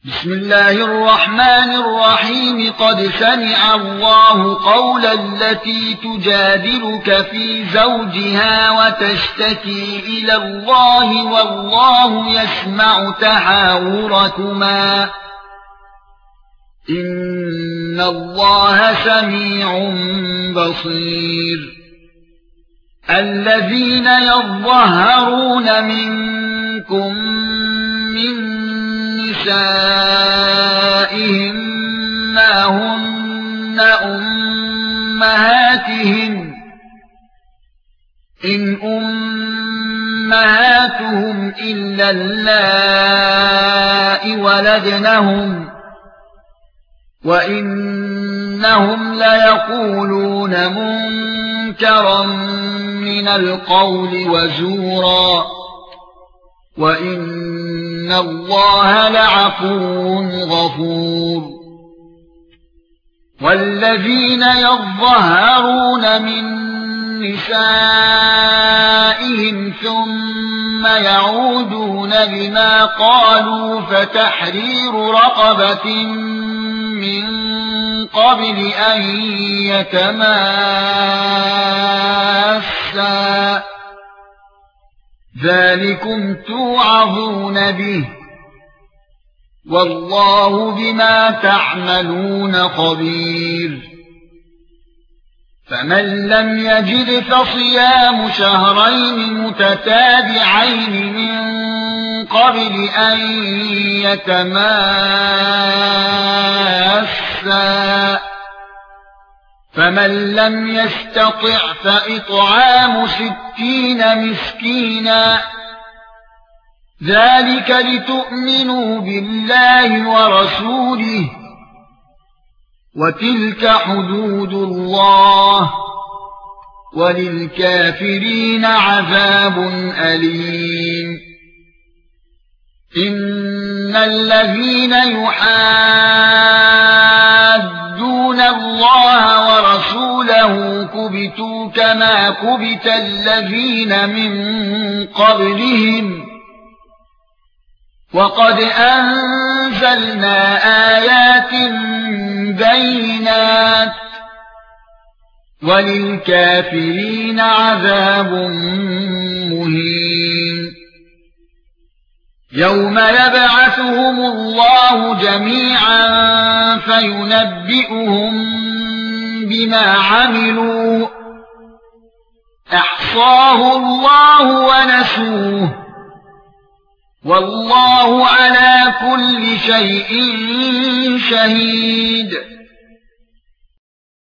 بسم الله الرحمن الرحيم. قد سمع الله قول التي تجادلك في زوجها وتشتكي إلى الله والله يسمع تحاوركما إن الله سميع بصير. الذين يظهرون منكم من نسائهم ما هن أمهاتهم إن أمهاتهم إلا اللائي ولدنهم وإنهم ليقولون منكرا من القول وزورا وَإِنَّ اللَّهَ لَعَفُوٌّ غَفُورٌ. وَالَّذِينَ يَظَّهَرُونَ مِن نِّسَائِهِمْ ثُمَّ يَعُودُونَ لِمَا قَالُوا فَتَحْرِيرُ رَقَبَةٍ مِّن قَبْلِ أَن يَتَمَاسَّا ذَلِكُمْ تُوعَظُونَ بِهِ وَاللَّهُ بِمَا تَعْمَلُونَ خَبِيرٌ. فَمَن لَّمْ يَجِدْ فَصِيَامُ شَهْرَيْنِ مُتَتَابِعَيْنِ مِن قَبْلِ أَن يَتَمَاسَّا فَمَن لَّمْ يَسْتَطِعْ فَإِطْعَامُ 60 مسكينا ذَلِكَ لِتُؤْمِنُوا بِاللَّهِ وَرَسُولِهِ وَتِلْكَ حُدُودُ اللَّهِ وَلِلْكَافِرِينَ عَذَابٌ أَلِيمٌ. إِنَّ الَّذِينَ يُحَادُّونَ اللَّهَ ورسوله كبتوا كما كبت الذين من قبلهم وقد أنزلنا آيات بينات وللكافرين عذاب مهين. يوم يبعثهم الله جميعا فينبئهم بما عملوا احصاه الله ونسوه والله على كل شيء شهيد.